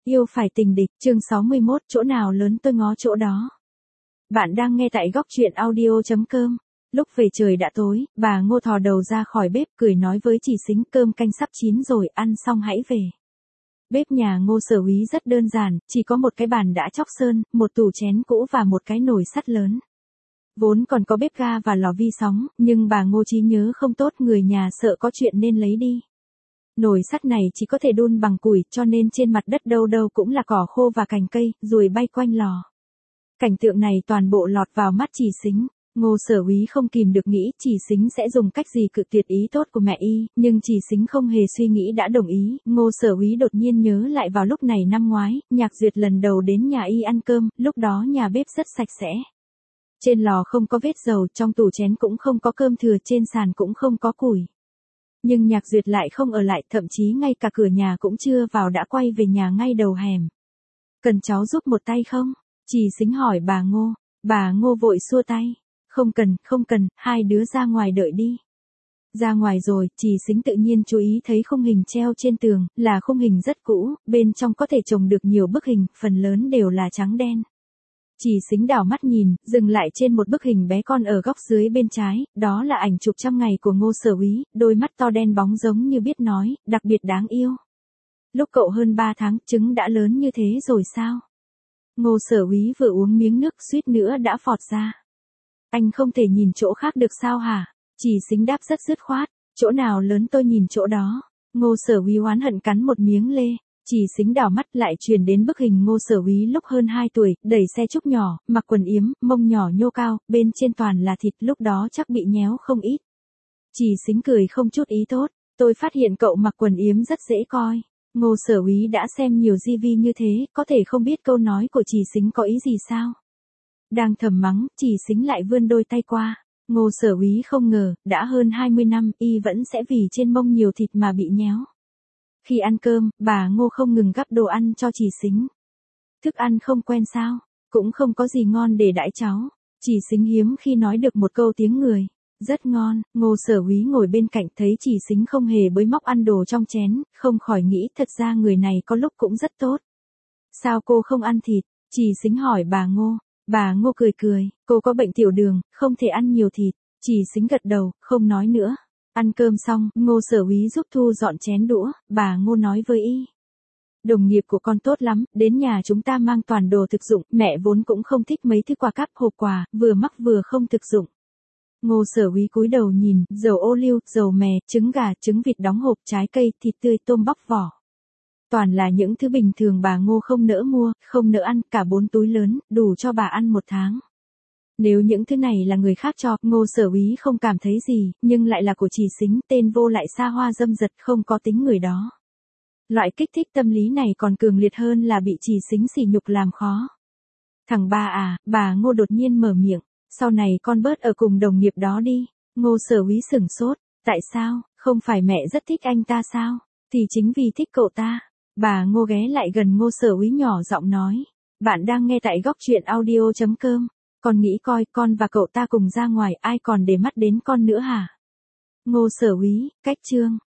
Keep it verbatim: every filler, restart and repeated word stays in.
Yêu phải tình địch, chương sáu mươi mốt, chỗ nào lớn tôi ngó chỗ đó. Bạn đang nghe tại góc truyện audio chấm com. Lúc về trời đã tối, bà Ngô thò đầu ra khỏi bếp cười nói với chị Sính cơm canh sắp chín rồi, ăn xong hãy về. Bếp nhà Ngô Sở Úy rất đơn giản, chỉ có một cái bàn đã chóc sơn, một tủ chén cũ và một cái nồi sắt lớn. Vốn còn có bếp ga và lò vi sóng, nhưng bà Ngô trí nhớ không tốt, người nhà sợ có chuyện nên lấy đi. Nồi sắt này chỉ có thể đun bằng củi, cho nên trên mặt đất đâu đâu cũng là cỏ khô và cành cây, ruồi bay quanh lò. Cảnh tượng này toàn bộ lọt vào mắt chị Sính. Ngô Sở Úy không kìm được nghĩ chị Sính sẽ dùng cách gì cự tuyệt ý tốt của mẹ y, nhưng chị Sính không hề suy nghĩ đã đồng ý. Ngô Sở Úy đột nhiên nhớ lại vào lúc này năm ngoái, Nhạc Duyệt lần đầu đến nhà y ăn cơm, lúc đó nhà bếp rất sạch sẽ. Trên lò không có vết dầu, trong tủ chén cũng không có cơm thừa, trên sàn cũng không có củi. Nhưng Nhạc Duyệt lại không ở lại, thậm chí ngay cả cửa nhà cũng chưa vào đã quay về nhà ngay đầu hẻm. Cần cháu giúp một tay không? Chị Sính hỏi bà Ngô. Bà Ngô vội xua tay. Không cần, không cần, hai đứa ra ngoài đợi đi. Ra ngoài rồi, chị Sính tự nhiên chú ý thấy khung hình treo trên tường, là khung hình rất cũ, bên trong có thể trồng được nhiều bức hình, phần lớn đều là trắng đen. Chị Sính đảo mắt nhìn, dừng lại trên một bức hình bé con ở góc dưới bên trái, đó là ảnh chụp trăm ngày của Ngô Sở Úy, đôi mắt to đen bóng giống như biết nói, đặc biệt đáng yêu. Lúc cậu hơn ba tháng, trứng đã lớn như thế rồi sao? Ngô Sở Úy vừa uống miếng nước suýt nữa đã phọt ra. Anh không thể nhìn chỗ khác được sao hả? Chị Sính đáp rất dứt khoát, chỗ nào lớn tôi nhìn chỗ đó. Ngô Sở Úy oán hận cắn một miếng lê. Chị Sính đảo mắt lại truyền đến bức hình Ngô Sở Úy lúc hơn hai tuổi, đẩy xe trúc nhỏ, mặc quần yếm, mông nhỏ nhô cao, bên trên toàn là thịt, lúc đó chắc bị nhéo không ít. Chị Sính cười không chút ý tốt, tôi phát hiện cậu mặc quần yếm rất dễ coi. Ngô Sở Úy đã xem nhiều ti vi như thế, có thể không biết câu nói của chị Sính có ý gì sao? Đang thầm mắng, chị Sính lại vươn đôi tay qua. Ngô Sở Úy không ngờ, đã hơn hai mươi năm, y vẫn sẽ vì trên mông nhiều thịt mà bị nhéo. Khi ăn cơm, bà Ngô không ngừng gắp đồ ăn cho chị Sính. Thức ăn không quen sao? Cũng không có gì ngon để đãi cháu. Chị Sính hiếm khi nói được một câu tiếng người. Rất ngon. Ngô Sở Úy ngồi bên cạnh thấy chị Sính không hề bới móc ăn đồ trong chén, không khỏi nghĩ thật ra người này có lúc cũng rất tốt. Sao cô không ăn thịt? Chị Sính hỏi bà Ngô. Bà Ngô cười cười, cô có bệnh tiểu đường, không thể ăn nhiều thịt. Chị Sính gật đầu, không nói nữa. Ăn cơm xong, Ngô Sở Úy giúp thu dọn chén đũa, bà Ngô nói với y. Đồng nghiệp của con tốt lắm, đến nhà chúng ta mang toàn đồ thực dụng, mẹ vốn cũng không thích mấy thứ quà cáp hộp quà, vừa mắc vừa không thực dụng. Ngô Sở Úy cúi đầu nhìn, dầu ô liu, dầu mè, trứng gà, trứng vịt đóng hộp, trái cây, thịt tươi, tôm bóc vỏ. Toàn là những thứ bình thường bà Ngô không nỡ mua, không nỡ ăn, cả bốn túi lớn, đủ cho bà ăn một tháng. Nếu những thứ này là người khác cho, Ngô Sở Úy không cảm thấy gì, nhưng lại là của chị Sính, tên vô lại xa hoa dâm dật, không có tính người đó. Loại kích thích tâm lý này còn cường liệt hơn là bị chị Sính sỉ nhục làm khó. Thằng ba à, bà Ngô đột nhiên mở miệng, sau này con bớt ở cùng đồng nghiệp đó đi. Ngô Sở Úy sửng sốt, tại sao, không phải mẹ rất thích anh ta sao? Thì chính vì thích cậu ta. Bà Ngô ghé lại gần Ngô Sở Úy nhỏ giọng nói, bạn đang nghe tại góc truyện audio chấm com. Con nghĩ coi, con và cậu ta cùng ra ngoài, ai còn để mắt đến con nữa hả? Ngô Sở Úy, cách chương.